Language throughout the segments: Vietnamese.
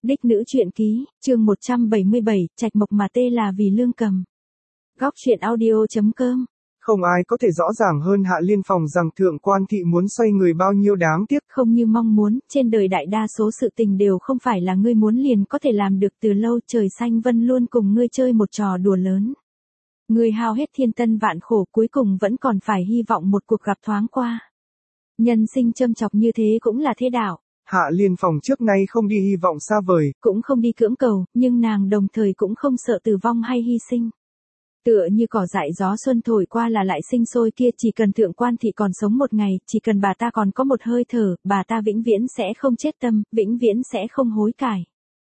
Đích nữ truyện ký, chương 177, trạch mộc mà tê là vì lương cầm. Góc truyện audio.com. Không ai có thể rõ ràng hơn Hạ Liên Phòng rằng thượng quan thị muốn xoay người bao nhiêu đáng tiếc. Không như mong muốn, trên đời đại đa số sự tình đều không phải là ngươi muốn liền có thể làm được, từ lâu trời xanh vân luôn cùng ngươi chơi một trò đùa lớn. Ngươi hao hết thiên tân vạn khổ, cuối cùng vẫn còn phải hy vọng một cuộc gặp thoáng qua. Nhân sinh châm chọc như thế cũng là thế đạo. Hạ Liên Phòng trước nay không đi hy vọng xa vời, cũng không đi cưỡng cầu, nhưng nàng đồng thời cũng không sợ tử vong hay hy sinh. Tựa như cỏ dại gió xuân thổi qua là lại sinh sôi kia, chỉ cần thượng quan thị còn sống một ngày, chỉ cần bà ta còn có một hơi thở, bà ta vĩnh viễn sẽ không chết tâm, vĩnh viễn sẽ không hối cải.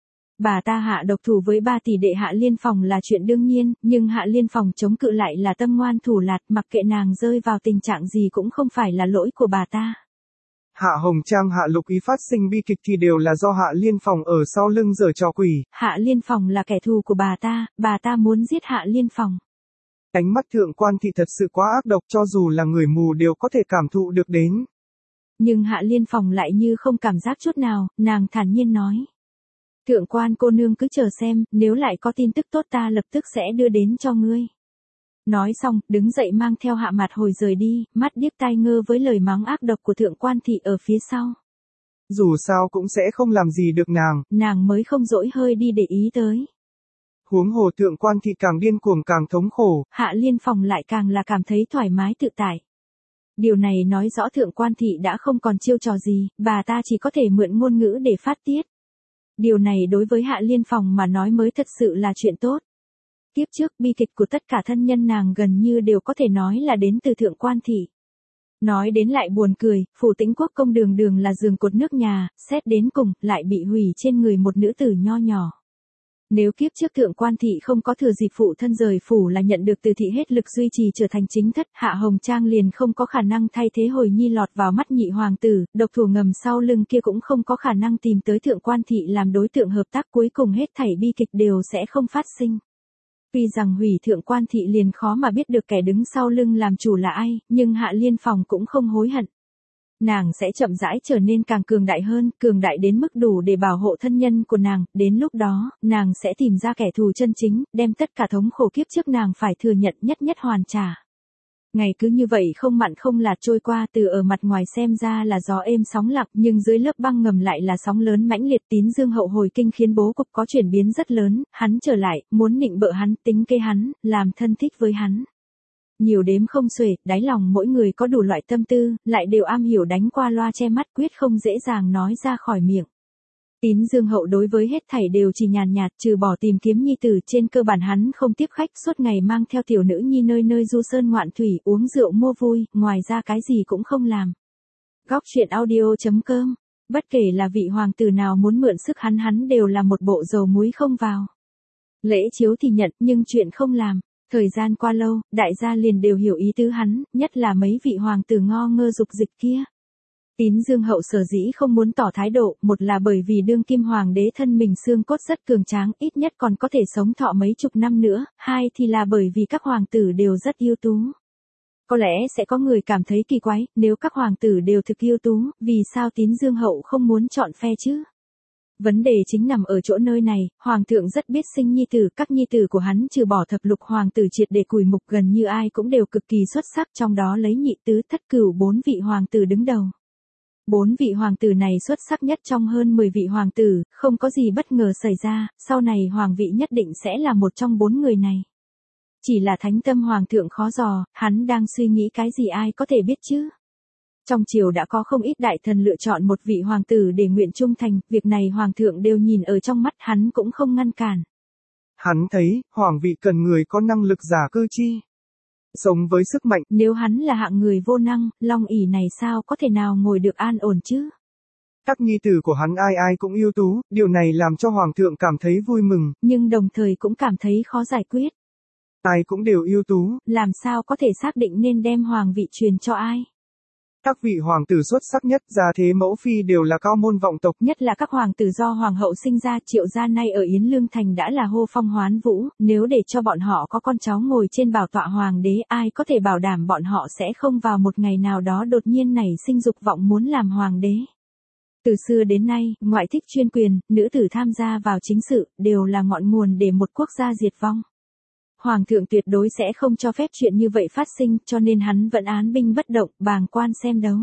Bà ta hạ độc thủ với 3 tỷ đệ Hạ Liên Phòng là chuyện đương nhiên, nhưng Hạ Liên Phòng chống cự lại là tâm ngoan thủ lạt, mặc kệ nàng rơi vào tình trạng gì cũng không phải là lỗi của bà ta. Hạ Hồng Trang Hạ Lục Ý phát sinh bi kịch thì đều là do Hạ Liên Phòng ở sau lưng giở trò quỷ. Hạ Liên Phòng là kẻ thù của bà ta muốn giết Hạ Liên Phòng. Ánh mắt thượng quan thị thật sự quá ác độc, cho dù là người mù đều có thể cảm thụ được đến. Nhưng Hạ Liên Phòng lại như không cảm giác chút nào, nàng thản nhiên nói. Thượng quan cô nương cứ chờ xem, nếu lại có tin tức tốt ta lập tức sẽ đưa đến cho ngươi. Nói xong, đứng dậy mang theo Hạ Mạt Hồi rời đi, mắt điếc tai ngơ với lời mắng ác độc của thượng quan thị ở phía sau. Dù sao cũng sẽ không làm gì được nàng mới không dỗi hơi đi để ý tới. Huống hồ thượng quan thị càng điên cuồng càng thống khổ, Hạ Liên Phòng lại càng là cảm thấy thoải mái tự tại. Điều này nói rõ thượng quan thị đã không còn chiêu trò gì, bà ta chỉ có thể mượn ngôn ngữ để phát tiết. Điều này đối với Hạ Liên Phòng mà nói mới thật sự là chuyện tốt. Tiếp trước bi kịch của tất cả thân nhân nàng gần như đều có thể nói là đến từ thượng quan thị. Nói đến lại buồn cười, Phủ Tĩnh Quốc công đường đường là giường cột nước nhà, xét đến cùng, lại bị hủy trên người một nữ tử nho nhỏ. Nếu kiếp trước thượng quan thị không có thừa dịp phụ thân rời phủ là nhận được từ thị hết lực duy trì trở thành chính thất, Hạ Hồng Trang liền không có khả năng thay thế Hồi Nhi lọt vào mắt nhị hoàng tử, độc thủ ngầm sau lưng kia cũng không có khả năng tìm tới thượng quan thị làm đối tượng hợp tác, cuối cùng hết thảy bi kịch đều sẽ không phát sinh. Vì rằng hủy thượng quan thị liền khó mà biết được kẻ đứng sau lưng làm chủ là ai, nhưng Hạ Liên Phòng cũng không hối hận. Nàng sẽ chậm rãi trở nên càng cường đại hơn, cường đại đến mức đủ để bảo hộ thân nhân của nàng, đến lúc đó, nàng sẽ tìm ra kẻ thù chân chính, đem tất cả thống khổ kiếp trước nàng phải thừa nhận nhất nhất hoàn trả. Ngày cứ như vậy không mặn không lạt trôi qua, từ ở mặt ngoài xem ra là gió êm sóng lặng, nhưng dưới lớp băng ngầm lại là sóng lớn mãnh liệt. Tín Dương hậu hồi kinh khiến bố cục có chuyển biến rất lớn, hắn trở lại, muốn nịnh bợ hắn, tính kế hắn, làm thân thích với hắn. Nhiều đếm không xuể, đáy lòng mỗi người có đủ loại tâm tư, lại đều am hiểu đánh qua loa che mắt, quyết không dễ dàng nói ra khỏi miệng. Tín Dương hậu đối với hết thảy đều chỉ nhàn nhạt, trừ bỏ tìm kiếm nhi tử, trên cơ bản hắn không tiếp khách, suốt ngày mang theo tiểu nữ nhi nơi nơi du sơn ngoạn thủy, uống rượu mua vui, ngoài ra cái gì cũng không làm. Góc truyện audio.com. Bất kể là vị hoàng tử nào muốn mượn sức hắn đều là một bộ dầu muối không vào. Lễ chiếu thì nhận, nhưng chuyện không làm. Thời gian qua lâu, đại gia liền đều hiểu ý tứ hắn, nhất là mấy vị hoàng tử ngo ngơ dục dịch kia. Tín Dương hậu sở dĩ không muốn tỏ thái độ, một là bởi vì đương kim hoàng đế thân mình xương cốt rất cường tráng, ít nhất còn có thể sống thọ mấy chục năm nữa, hai thì là bởi vì các hoàng tử đều rất ưu tú. Có lẽ sẽ có người cảm thấy kỳ quái, nếu các hoàng tử đều thực ưu tú, vì sao Tín Dương hậu không muốn chọn phe chứ? Vấn đề chính nằm ở chỗ nơi này, hoàng thượng rất biết sinh nhi tử, các nhi tử của hắn trừ bỏ thập lục hoàng tử triệt để cùi mục gần như ai cũng đều cực kỳ xuất sắc, trong đó lấy nhị tứ thất cửu 4 vị hoàng tử đứng đầu. 4 vị hoàng tử này xuất sắc nhất trong hơn 10 vị hoàng tử, không có gì bất ngờ xảy ra, sau này hoàng vị nhất định sẽ là một trong 4 người này. Chỉ là thánh tâm hoàng thượng khó dò, hắn đang suy nghĩ cái gì ai có thể biết chứ? Trong triều đã có không ít đại thần lựa chọn một vị hoàng tử để nguyện trung thành, việc này hoàng thượng đều nhìn ở trong mắt, hắn cũng không ngăn cản. Hắn thấy, hoàng vị cần người có năng lực giả cơ chi. Sống với sức mạnh. Nếu hắn là hạng người vô năng, long ỷ này sao có thể nào ngồi được an ổn chứ? Các nhi tử của hắn ai ai cũng ưu tú, điều này làm cho hoàng thượng cảm thấy vui mừng. Nhưng đồng thời cũng cảm thấy khó giải quyết. Ai cũng đều ưu tú. Làm sao có thể xác định nên đem hoàng vị truyền cho ai? Các vị hoàng tử xuất sắc nhất, gia thế mẫu phi đều là cao môn vọng tộc. Nhất là các hoàng tử do hoàng hậu sinh ra, Triệu gia nay ở Yến Lương Thành đã là hô phong hoán vũ, nếu để cho bọn họ có con cháu ngồi trên bảo tọa hoàng đế, ai có thể bảo đảm bọn họ sẽ không vào một ngày nào đó đột nhiên nảy sinh dục vọng muốn làm hoàng đế. Từ xưa đến nay, ngoại thích chuyên quyền, nữ tử tham gia vào chính sự, đều là ngọn nguồn để một quốc gia diệt vong. Hoàng thượng tuyệt đối sẽ không cho phép chuyện như vậy phát sinh, cho nên hắn vẫn án binh bất động, bàng quan xem đấu.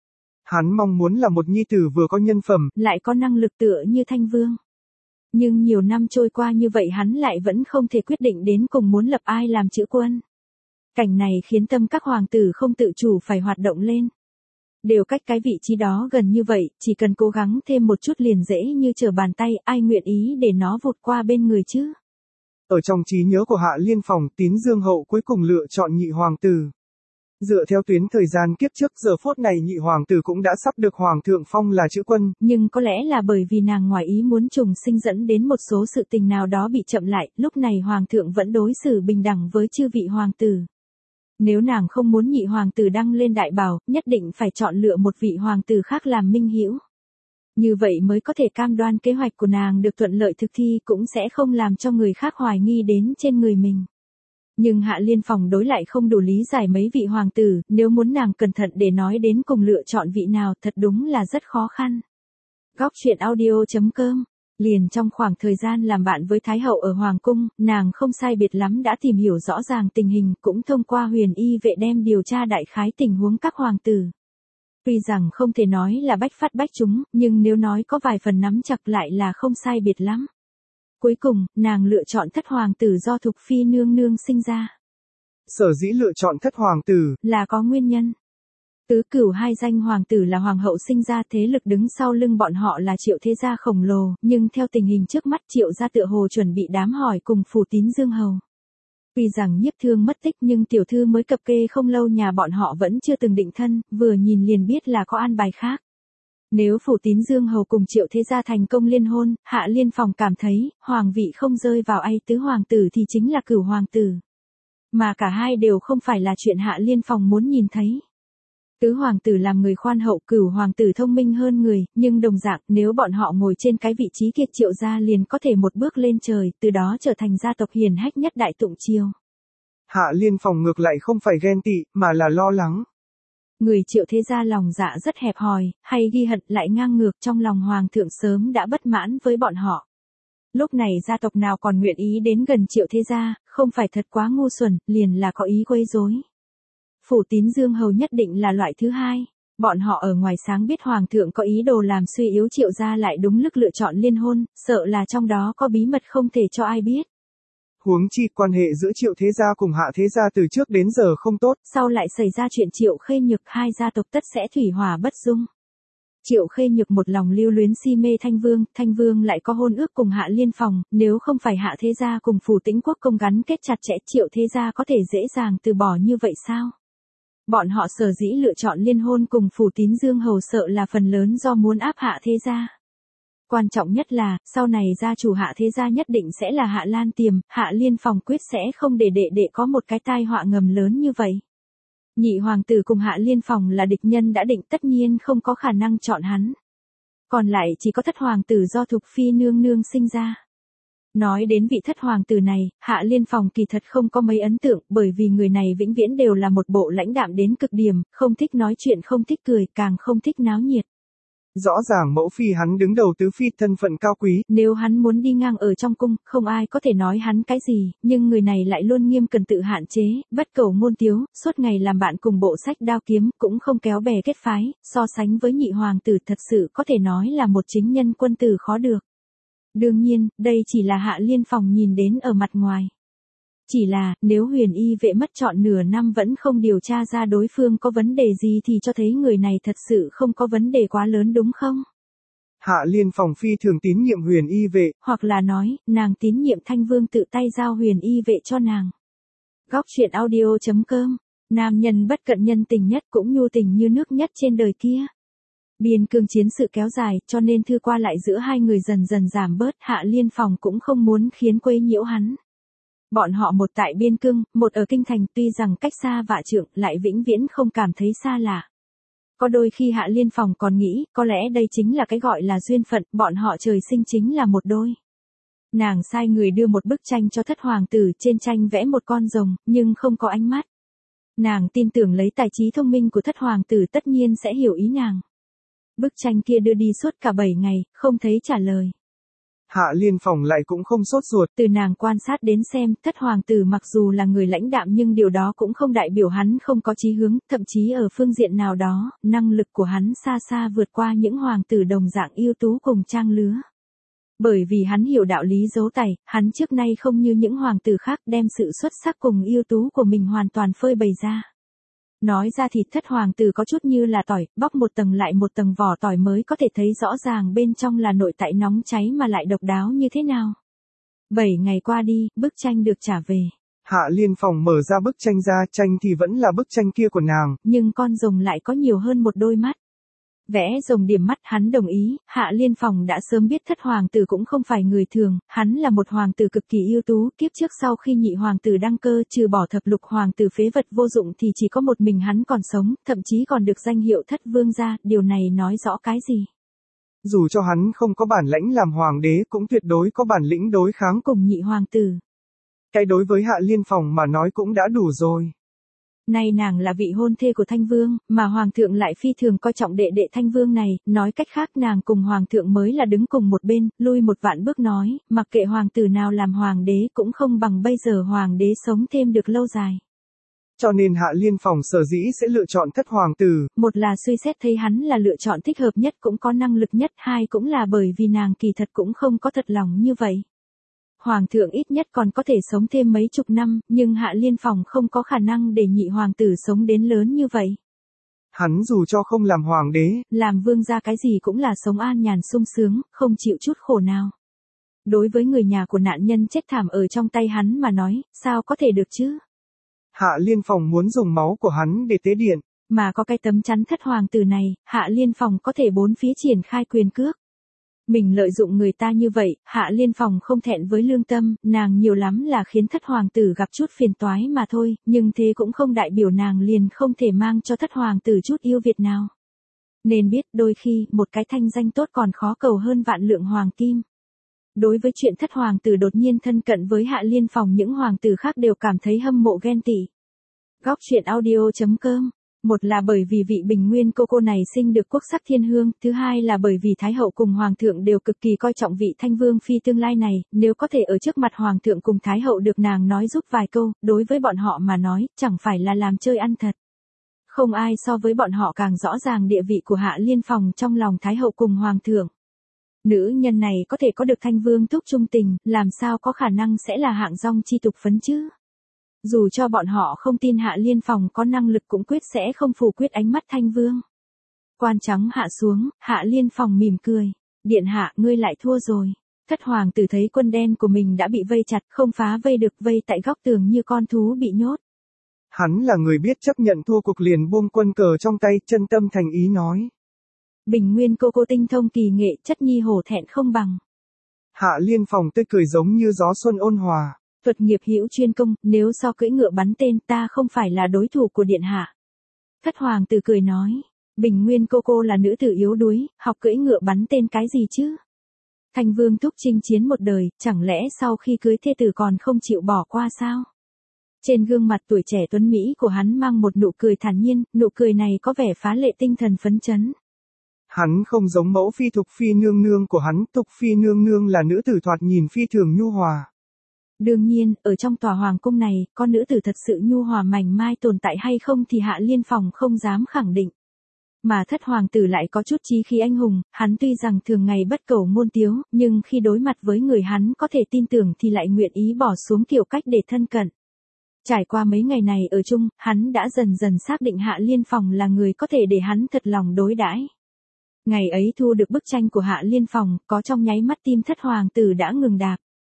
Hắn mong muốn là một nhi tử vừa có nhân phẩm, lại có năng lực tựa như Thanh Vương. Nhưng nhiều năm trôi qua như vậy hắn lại vẫn không thể quyết định đến cùng muốn lập ai làm chữ quân. Cảnh này khiến tâm các hoàng tử không tự chủ phải hoạt động lên. Đều cách cái vị trí đó gần như vậy, chỉ cần cố gắng thêm một chút liền dễ như trở bàn tay, ai nguyện ý để nó vụt qua bên người chứ. Ở trong trí nhớ của Hạ Liên Phòng, Tín Dương Hậu cuối cùng lựa chọn nhị hoàng tử. Dựa theo tuyến thời gian kiếp trước, giờ phút này nhị hoàng tử cũng đã sắp được hoàng thượng phong là chữ quân. Nhưng có lẽ là bởi vì nàng ngoài ý muốn trùng sinh dẫn đến một số sự tình nào đó bị chậm lại, lúc này hoàng thượng vẫn đối xử bình đẳng với chư vị hoàng tử. Nếu nàng không muốn nhị hoàng tử đăng lên đại bào, nhất định phải chọn lựa một vị hoàng tử khác làm minh hữu. Như vậy mới có thể cam đoan kế hoạch của nàng được thuận lợi thực thi, cũng sẽ không làm cho người khác hoài nghi đến trên người mình. Nhưng Hạ Liên Phòng đối lại không đủ lý giải mấy vị hoàng tử, nếu muốn nàng cẩn thận để nói đến cùng lựa chọn vị nào thật đúng là rất khó khăn. Góc truyện audio.com. Liền trong khoảng thời gian làm bạn với Thái Hậu ở Hoàng Cung, nàng không sai biệt lắm đã tìm hiểu rõ ràng tình hình, cũng thông qua huyền y vệ đem điều tra đại khái tình huống các hoàng tử. Tuy rằng không thể nói là bách phát bách trúng, nhưng nếu nói có vài phần nắm chặt lại là không sai biệt lắm. Cuối cùng, nàng lựa chọn thất hoàng tử do Thục Phi nương nương sinh ra. Sở dĩ lựa chọn thất hoàng tử là có nguyên nhân. Tứ cửu hai danh hoàng tử là hoàng hậu sinh ra, thế lực đứng sau lưng bọn họ là Triệu thế gia khổng lồ, nhưng theo tình hình trước mắt Triệu gia tựa hồ chuẩn bị đám hỏi cùng Phủ Tín Dương hầu. Tuy rằng Nhiếp Thương mất tích nhưng tiểu thư mới cập kê không lâu nhà bọn họ vẫn chưa từng định thân, vừa nhìn liền biết là có an bài khác. Nếu Phủ Tín Dương hầu cùng Triệu thế gia thành công liên hôn, Hạ Liên Phòng cảm thấy, hoàng vị không rơi vào ai tứ hoàng tử thì chính là cửu hoàng tử. Mà cả hai đều không phải là chuyện Hạ Liên Phòng muốn nhìn thấy. Tứ hoàng tử làm người khoan hậu, cửu hoàng tử thông minh hơn người, nhưng đồng dạng nếu bọn họ ngồi trên cái vị trí kia Triệu gia liền có thể một bước lên trời, từ đó trở thành gia tộc hiền hách nhất Đại Tụng Triều. Hạ Liên Phòng ngược lại không phải ghen tị, mà là lo lắng. Người Triệu thế gia lòng dạ rất hẹp hòi, hay ghi hận lại ngang ngược, trong lòng hoàng thượng sớm đã bất mãn với bọn họ. Lúc này gia tộc nào còn nguyện ý đến gần Triệu thế gia, không phải thật quá ngu xuẩn, liền là có ý quấy rối. Phủ Tín Dương hầu nhất định là loại thứ hai. Bọn họ ở ngoài sáng biết hoàng thượng có ý đồ làm suy yếu Triệu gia lại đúng lúc lựa chọn liên hôn, sợ là trong đó có bí mật không thể cho ai biết. Huống chi quan hệ giữa Triệu thế gia cùng Hạ thế gia từ trước đến giờ không tốt. Sau lại xảy ra chuyện Triệu Khê Nhược, hai gia tộc tất sẽ thủy hỏa bất dung. Triệu Khê Nhược một lòng lưu luyến si mê Thanh Vương lại có hôn ước cùng Hạ Liên Phòng, nếu không phải Hạ thế gia cùng Phủ Tĩnh Quốc công gắn kết chặt chẽ, Triệu thế gia có thể dễ dàng từ bỏ như vậy sao? Bọn họ sở dĩ lựa chọn liên hôn cùng Phủ Tín Dương hầu sợ là phần lớn do muốn áp Hạ thế gia. Quan trọng nhất là, sau này gia chủ Hạ thế gia nhất định sẽ là Hạ Lan Tiềm, Hạ Liên Phòng quyết sẽ không để đệ có một cái tai họa ngầm lớn như vậy. Nhị hoàng tử cùng Hạ Liên Phòng là địch nhân đã định, tất nhiên không có khả năng chọn hắn. Còn lại chỉ có thất hoàng tử do Thục Phi nương nương sinh ra. Nói đến vị thất hoàng tử này, Hạ Liên Phòng kỳ thật không có mấy ấn tượng, bởi vì người này vĩnh viễn đều là một bộ lãnh đạm đến cực điểm, không thích nói chuyện, không thích cười, càng không thích náo nhiệt. Rõ ràng mẫu phi hắn đứng đầu tứ phi, thân phận cao quý. Nếu hắn muốn đi ngang ở trong cung, không ai có thể nói hắn cái gì, nhưng người này lại luôn nghiêm cần tự hạn chế, bất cầu ngôn tiếu, suốt ngày làm bạn cùng bộ sách đao kiếm, cũng không kéo bè kết phái, so sánh với nhị hoàng tử thật sự có thể nói là một chính nhân quân tử khó được. Đương nhiên, đây chỉ là Hạ Liên Phòng nhìn đến ở mặt ngoài. Chỉ là, nếu huyền y vệ mất trọn nửa năm vẫn không điều tra ra đối phương có vấn đề gì thì cho thấy người này thật sự không có vấn đề quá lớn đúng không? Hạ Liên Phòng phi thường tín nhiệm huyền y vệ. Hoặc là nói, nàng tín nhiệm Thanh Vương tự tay giao huyền y vệ cho nàng. Góc truyện audio.com. Nam nhân bất cận nhân tình nhất cũng nhu tình như nước nhất trên đời kia. Biên cương chiến sự kéo dài, cho nên thư qua lại giữa hai người dần dần giảm bớt, Hạ Liên Phòng cũng không muốn khiến quấy nhiễu hắn. Bọn họ một tại biên cương, một ở kinh thành, tuy rằng cách xa vạn trượng, lại vĩnh viễn không cảm thấy xa lạ. Có đôi khi Hạ Liên Phòng còn nghĩ, có lẽ đây chính là cái gọi là duyên phận, bọn họ trời sinh chính là một đôi. Nàng sai người đưa một bức tranh cho thất hoàng tử, trên tranh vẽ một con rồng, nhưng không có ánh mắt. Nàng tin tưởng lấy tài trí thông minh của thất hoàng tử tất nhiên sẽ hiểu ý nàng. Bức tranh kia đưa đi suốt cả 7 ngày, không thấy trả lời. Hạ Liên Phòng lại cũng không sốt ruột. Từ nàng quan sát đến xem, thất hoàng tử mặc dù là người lãnh đạm nhưng điều đó cũng không đại biểu hắn không có chí hướng, thậm chí ở phương diện nào đó, năng lực của hắn xa xa vượt qua những hoàng tử đồng dạng ưu tú cùng trang lứa. Bởi vì hắn hiểu đạo lý giấu tài, hắn trước nay không như những hoàng tử khác đem sự xuất sắc cùng ưu tú của mình hoàn toàn phơi bày ra. Nói ra thì thất hoàng tử có chút như là tỏi, bóc một tầng lại một tầng vỏ tỏi mới có thể thấy rõ ràng bên trong là nội tại nóng cháy mà lại độc đáo như thế nào. 7 ngày qua đi, bức tranh được trả về. Hạ Liên Phòng mở ra bức tranh ra, tranh thì vẫn là bức tranh kia của nàng. Nhưng con rồng lại có nhiều hơn một đôi mắt. Vẽ rồng điểm mắt, hắn đồng ý, Hạ Liên Phòng đã sớm biết thất hoàng tử cũng không phải người thường, hắn là một hoàng tử cực kỳ ưu tú, kiếp trước sau khi nhị hoàng tử đăng cơ trừ bỏ thập lục hoàng tử phế vật vô dụng thì chỉ có một mình hắn còn sống, thậm chí còn được danh hiệu thất vương gia, điều này nói rõ cái gì? Dù cho hắn không có bản lãnh làm hoàng đế cũng tuyệt đối có bản lĩnh đối kháng cùng nhị hoàng tử. Cái đối với Hạ Liên Phòng mà nói cũng đã đủ rồi. Nay nàng là vị hôn thê của Thanh Vương, mà Hoàng thượng lại phi thường coi trọng đệ đệ Thanh Vương này, nói cách khác nàng cùng Hoàng thượng mới là đứng cùng một bên, lui một vạn bước nói, mặc kệ hoàng tử nào làm hoàng đế cũng không bằng bây giờ hoàng đế sống thêm được lâu dài. Cho nên Hạ Liên Phòng sở dĩ sẽ lựa chọn thất hoàng tử. Một là suy xét thấy hắn là lựa chọn thích hợp nhất cũng có năng lực nhất, hai cũng là bởi vì nàng kỳ thật cũng không có thật lòng như vậy. Hoàng thượng ít nhất còn có thể sống thêm mấy chục năm, nhưng Hạ Liên Phòng không có khả năng để nhị hoàng tử sống đến lớn như vậy. Hắn dù cho không làm hoàng đế, làm vương gia cái gì cũng là sống an nhàn sung sướng, không chịu chút khổ nào. Đối với người nhà của nạn nhân chết thảm ở trong tay hắn mà nói, sao có thể được chứ? Hạ Liên Phòng muốn dùng máu của hắn để tế điện. Mà có cái tấm chắn thất hoàng tử này, Hạ Liên Phòng có thể bốn phía triển khai quyền cước. Mình lợi dụng người ta như vậy, Hạ Liên Phòng không thẹn với lương tâm, nàng nhiều lắm là khiến thất hoàng tử gặp chút phiền toái mà thôi, nhưng thế cũng không đại biểu nàng liền không thể mang cho thất hoàng tử chút yêu Việt nào. Nên biết đôi khi, một cái thanh danh tốt còn khó cầu hơn vạn lượng hoàng kim. Đối với chuyện thất hoàng tử đột nhiên thân cận với Hạ Liên Phòng, những hoàng tử khác đều cảm thấy hâm mộ ghen tị. Góc truyện audio.com. Một là bởi vì vị Bình Nguyên cô này sinh được quốc sắc thiên hương, thứ hai là bởi vì Thái hậu cùng Hoàng thượng đều cực kỳ coi trọng vị Thanh Vương phi tương lai này, nếu có thể ở trước mặt Hoàng thượng cùng Thái hậu được nàng nói giúp vài câu, đối với bọn họ mà nói, chẳng phải là làm chơi ăn thật. Không ai so với bọn họ càng rõ ràng địa vị của Hạ Liên Phòng trong lòng Thái hậu cùng Hoàng thượng. Nữ nhân này có thể có được Thanh Vương thúc trung tình, làm sao có khả năng sẽ là hạng dong chi tục phấn chứ? Dù cho bọn họ không tin Hạ Liên Phòng có năng lực cũng quyết sẽ không phủ quyết ánh mắt Thanh Vương. Quan trắng hạ xuống, Hạ Liên Phòng mỉm cười. Điện hạ, ngươi lại thua rồi. Thất hoàng tử thấy quân đen của mình đã bị vây chặt, không phá vây được, vây tại góc tường như con thú bị nhốt. Hắn là người biết chấp nhận thua cuộc liền buông quân cờ trong tay, chân tâm thành ý nói. Bình Nguyên cô tinh thông kỳ nghệ, chất nhi hổ thẹn không bằng. Hạ Liên Phòng tươi cười giống như gió xuân ôn hòa. Thuật nghiệp hữu chuyên công, nếu so cưỡi ngựa bắn tên ta không phải là đối thủ của điện hạ. Thất hoàng tử cười nói, Bình Nguyên cô là nữ tử yếu đuối, học cưỡi ngựa bắn tên cái gì chứ? Thanh Vương thúc chinh chiến một đời, chẳng lẽ sau khi cưới thê tử còn không chịu bỏ qua sao? Trên gương mặt tuổi trẻ tuấn Mỹ của hắn mang một nụ cười thản nhiên, nụ cười này có vẻ phá lệ tinh thần phấn chấn. Hắn không giống mẫu phi Thục Phi nương nương của hắn, Thục Phi nương nương là nữ tử thoạt nhìn phi thường nhu hòa. Đương nhiên, ở trong tòa hoàng cung này, con nữ tử thật sự nhu hòa mảnh mai tồn tại hay không thì Hạ Liên Phòng không dám khẳng định. Mà thất hoàng tử lại có chút chí khí anh hùng, hắn tuy rằng thường ngày bất cầu ngôn tiếu, nhưng khi đối mặt với người hắn có thể tin tưởng thì lại nguyện ý bỏ xuống kiểu cách để thân cận. Trải qua mấy ngày này ở chung, hắn đã dần dần xác định Hạ Liên Phòng là người có thể để hắn thật lòng đối đãi. Ngày ấy thu được bức tranh của Hạ Liên Phòng, có trong nháy mắt tim thất hoàng tử đã ngừng đạp.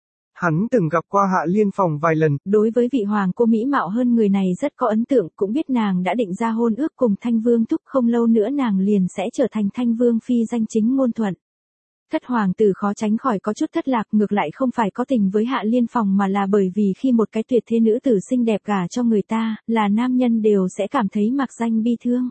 Hắn từng gặp qua Hạ Liên Phòng vài lần. Đối với vị hoàng cô mỹ mạo hơn người này rất có ấn tượng, cũng biết nàng đã định ra hôn ước cùng Thanh Vương thúc, không lâu nữa nàng liền sẽ trở thành Thanh Vương phi danh chính ngôn thuận. Thất hoàng tử khó tránh khỏi có chút thất lạc, ngược lại không phải có tình với Hạ Liên Phòng mà là bởi vì khi một cái tuyệt thế nữ tử xinh đẹp gả cho người ta, là nam nhân đều sẽ cảm thấy mặc danh bi thương.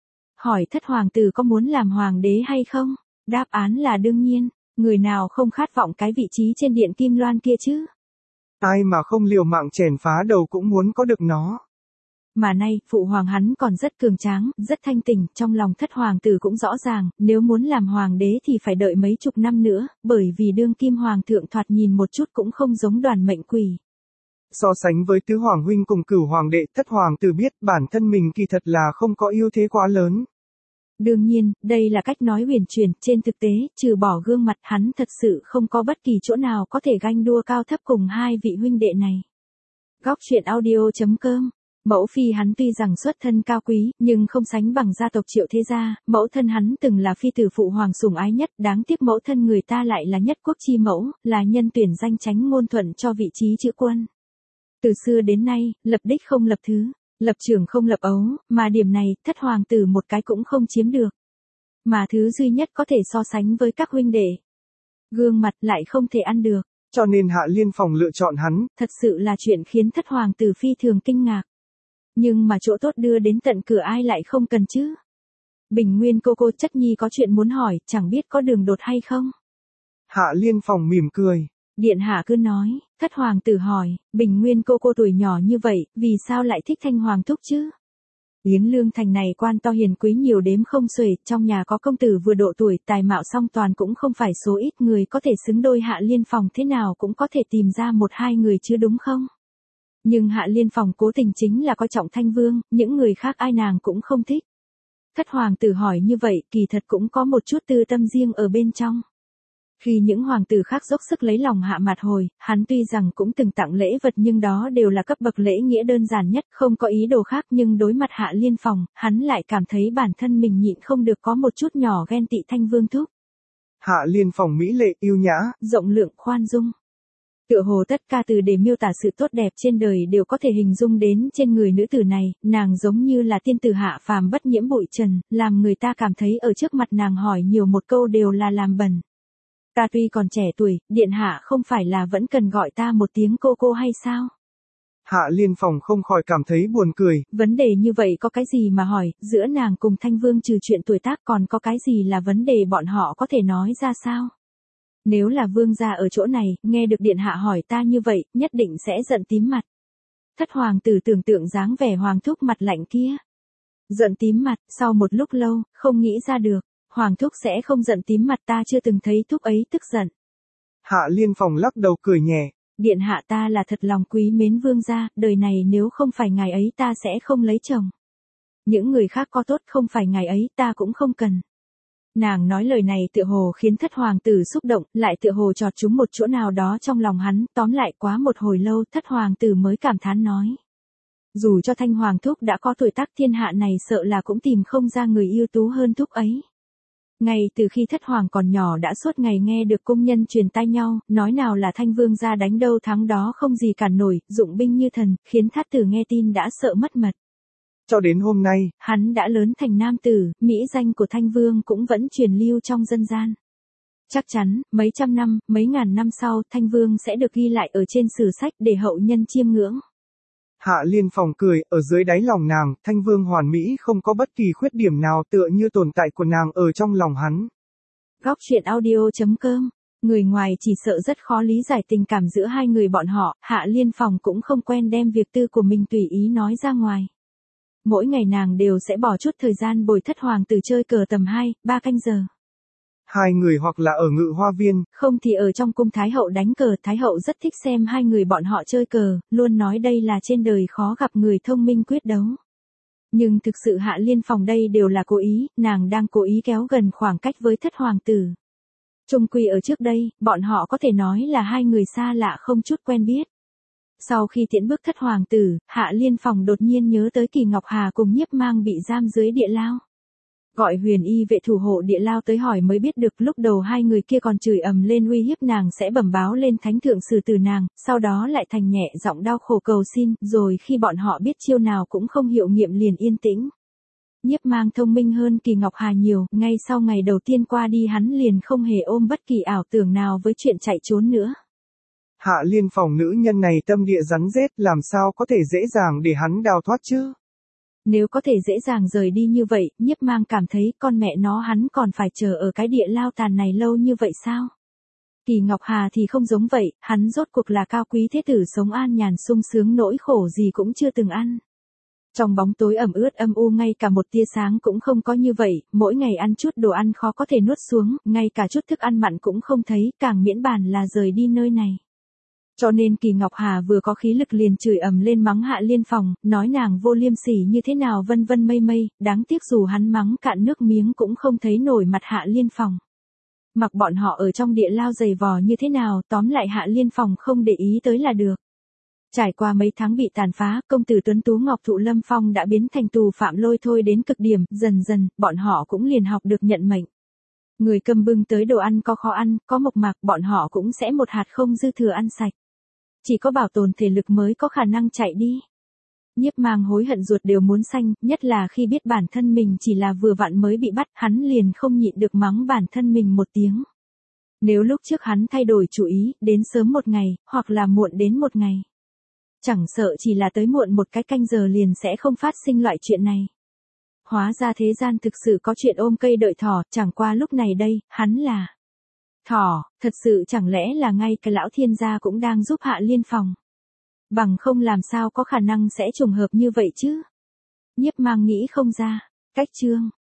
Hỏi thất hoàng tử có muốn làm hoàng đế hay không? Đáp án là đương nhiên. Người nào không khát vọng cái vị trí trên điện kim loan kia chứ? Ai mà không liều mạng chèn phá đầu cũng muốn có được nó. Mà nay, phụ hoàng hắn còn rất cường tráng, rất thanh tỉnh, trong lòng thất hoàng tử cũng rõ ràng, nếu muốn làm hoàng đế thì phải đợi mấy chục năm nữa, bởi vì đương kim hoàng thượng thoạt nhìn một chút cũng không giống Đoàn Mệnh Quỷ. So sánh với tứ hoàng huynh cùng cửu hoàng đệ, thất hoàng tử biết bản thân mình kỳ thật là không có ưu thế quá lớn. Đương nhiên, đây là cách nói huyền truyền, trên thực tế, trừ bỏ gương mặt hắn thật sự không có bất kỳ chỗ nào có thể ganh đua cao thấp cùng hai vị huynh đệ này. Góc truyện audio.com. Mẫu phi hắn tuy rằng xuất thân cao quý, nhưng không sánh bằng gia tộc Triệu thế gia, mẫu thân hắn từng là phi tử phụ hoàng sủng ái nhất, đáng tiếc mẫu thân người ta lại là nhất quốc chi mẫu, là nhân tuyển danh chánh ngôn thuận cho vị trí chữ quân. Từ xưa đến nay, lập đích không lập thứ, lập trưởng không lập ấu, mà điểm này, thất hoàng tử một cái cũng không chiếm được. Mà thứ duy nhất có thể so sánh với các huynh đệ. Gương mặt lại không thể ăn được. Cho nên Hạ Liên Phòng lựa chọn hắn. Thật sự là chuyện khiến thất hoàng tử phi thường kinh ngạc. Nhưng mà chỗ tốt đưa đến tận cửa ai lại không cần chứ. Bình Nguyên cô chất nhi có chuyện muốn hỏi, chẳng biết có đường đột hay không. Hạ Liên Phòng mỉm cười. Điện hạ cứ nói, thất hoàng tử hỏi, Bình Nguyên cô tuổi nhỏ như vậy, vì sao lại thích Thanh Hoàng thúc chứ? Yến Lương thành này quan to hiền quý nhiều đếm không xuể, trong nhà có công tử vừa độ tuổi, tài mạo song toàn cũng không phải số ít người có thể xứng đôi Hạ Liên Phòng, thế nào cũng có thể tìm ra một hai người chứ đúng không? Nhưng Hạ Liên Phòng cố tình chính là coi trọng Thanh Vương, những người khác ai nàng cũng không thích. Thất hoàng tử hỏi như vậy, kỳ thật cũng có một chút tư tâm riêng ở bên trong. Khi những hoàng tử khác dốc sức lấy lòng Hạ Mạt Hồi, hắn tuy rằng cũng từng tặng lễ vật nhưng đó đều là cấp bậc lễ nghĩa đơn giản nhất, không có ý đồ khác, nhưng đối mặt Hạ Liên Phòng, hắn lại cảm thấy bản thân mình nhịn không được có một chút nhỏ ghen tị Thanh Vương thúc. Hạ Liên Phòng mỹ lệ yêu nhã, rộng lượng khoan dung. Tựa hồ tất cả từ để miêu tả sự tốt đẹp trên đời đều có thể hình dung đến trên người nữ tử này, nàng giống như là tiên tử hạ phàm bất nhiễm bụi trần, làm người ta cảm thấy ở trước mặt nàng hỏi nhiều một câu đều là làm bẩn. Ta tuy còn trẻ tuổi, điện hạ không phải là vẫn cần gọi ta một tiếng cô hay sao? Hạ Liên Phòng không khỏi cảm thấy buồn cười. Vấn đề như vậy có cái gì mà hỏi, giữa nàng cùng Thanh Vương trừ chuyện tuổi tác còn có cái gì là vấn đề bọn họ có thể nói ra sao? Nếu là vương gia ở chỗ này, nghe được điện hạ hỏi ta như vậy, nhất định sẽ giận tím mặt. Thất hoàng tử tưởng tượng dáng vẻ hoàng thúc mặt lạnh kia. Giận tím mặt, sau một lúc lâu, không nghĩ ra được. Hoàng thúc sẽ không giận tím mặt, ta chưa từng thấy thúc ấy tức giận. Hạ Liên Phòng lắc đầu cười nhẹ. Điện hạ ta là thật lòng quý mến vương gia, đời này nếu không phải ngài ấy ta sẽ không lấy chồng. Những người khác có tốt không phải ngài ấy ta cũng không cần. Nàng nói lời này tựa hồ khiến thất hoàng tử xúc động, lại tựa hồ chọt trúng một chỗ nào đó trong lòng hắn, tóm lại quá một hồi lâu thất hoàng tử mới cảm thán nói. Dù cho Thanh Hoàng thúc đã có tuổi tác thiên hạ này sợ là cũng tìm không ra người ưu tú hơn thúc ấy. Ngay từ khi thất hoàng còn nhỏ đã suốt ngày nghe được công nhân truyền tai nhau, nói nào là Thanh Vương ra đánh đâu thắng đó không gì cản nổi, dụng binh như thần, khiến thát tử nghe tin đã sợ mất mật. Cho đến hôm nay, hắn đã lớn thành nam tử, mỹ danh của Thanh Vương cũng vẫn truyền lưu trong dân gian. Chắc chắn, mấy trăm năm, mấy ngàn năm sau, Thanh Vương sẽ được ghi lại ở trên sử sách để hậu nhân chiêm ngưỡng. Hạ Liên Phòng cười, ở dưới đáy lòng nàng, Thanh Vương hoàn mỹ không có bất kỳ khuyết điểm nào tựa như tồn tại của nàng ở trong lòng hắn. Góc truyện audio.com. Người ngoài chỉ sợ rất khó lý giải tình cảm giữa hai người bọn họ, Hạ Liên Phòng cũng không quen đem việc tư của mình tùy ý nói ra ngoài. Mỗi ngày nàng đều sẽ bỏ chút thời gian bồi thất hoàng tử chơi cờ tầm 2-3 canh giờ. Hai người hoặc là ở ngự hoa viên, không thì ở trong cung Thái hậu đánh cờ. Thái hậu rất thích xem hai người bọn họ chơi cờ, luôn nói đây là trên đời khó gặp người thông minh quyết đấu. Nhưng thực sự Hạ Liên Phòng đây đều là cố ý, nàng đang cố ý kéo gần khoảng cách với thất hoàng tử. Chung quy ở trước đây, bọn họ có thể nói là hai người xa lạ không chút quen biết. Sau khi tiễn bước thất hoàng tử, Hạ Liên Phòng đột nhiên nhớ tới Kỳ Ngọc Hà cùng Nhiếp Mang bị giam dưới địa lao. Gọi huyền y vệ thủ hộ địa lao tới hỏi mới biết được lúc đầu hai người kia còn chửi ầm lên uy hiếp nàng sẽ bẩm báo lên thánh thượng xử tử nàng, sau đó lại thành nhẹ giọng đau khổ cầu xin, rồi khi bọn họ biết chiêu nào cũng không hiệu nghiệm liền yên tĩnh. Nhiếp Mang thông minh hơn Kỳ Ngọc Hà nhiều, ngay sau ngày đầu tiên qua đi hắn liền không hề ôm bất kỳ ảo tưởng nào với chuyện chạy trốn nữa. Hạ Liên Phòng nữ nhân này tâm địa rắn rết làm sao có thể dễ dàng để hắn đào thoát chứ? Nếu có thể dễ dàng rời đi như vậy, Nhiếp Mang cảm thấy con mẹ nó hắn còn phải chờ ở cái địa lao tàn này lâu như vậy sao? Kỳ Ngọc Hà thì không giống vậy, hắn rốt cuộc là cao quý thế tử sống an nhàn sung sướng nỗi khổ gì cũng chưa từng ăn. Trong bóng tối ẩm ướt âm u ngay cả một tia sáng cũng không có như vậy, mỗi ngày ăn chút đồ ăn khó có thể nuốt xuống, ngay cả chút thức ăn mặn cũng không thấy, càng miễn bàn là rời đi nơi này. Cho nên Kỳ Ngọc Hà vừa có khí lực liền chửi ầm lên mắng Hạ Liên Phong, nói nàng vô liêm sỉ như thế nào vân vân mây mây, đáng tiếc dù hắn mắng cạn nước miếng cũng không thấy nổi mặt Hạ Liên Phong. Mặc bọn họ ở trong địa lao dày vò như thế nào, tóm lại Hạ Liên Phong không để ý tới là được. Trải qua mấy tháng bị tàn phá, công tử tuấn tú Ngọc Thụ Lâm Phong đã biến thành tù phạm lôi thôi đến cực điểm, dần dần, bọn họ cũng liền học được nhận mệnh. Người cầm bưng tới đồ ăn có khó ăn, có mộc mạc, bọn họ cũng sẽ một hạt không dư thừa ăn sạch. Chỉ có bảo tồn thể lực mới có khả năng chạy đi. Nhiếp Mang hối hận ruột đều muốn xanh, nhất là khi biết bản thân mình chỉ là vừa vặn mới bị bắt, hắn liền không nhịn được mắng bản thân mình một tiếng. Nếu lúc trước hắn thay đổi chủ ý, đến sớm một ngày, hoặc là muộn đến một ngày. Chẳng sợ chỉ là tới muộn một cái canh giờ liền sẽ không phát sinh loại chuyện này. Hóa ra thế gian thực sự có chuyện ôm cây đợi thỏ, chẳng qua lúc này đây, hắn là thỏ, thật sự chẳng lẽ là ngay cái lão thiên gia cũng đang giúp Hạ Liên Phong. Bằng không làm sao có khả năng sẽ trùng hợp như vậy chứ. Nhiếp Mang nghĩ không ra. Cách chương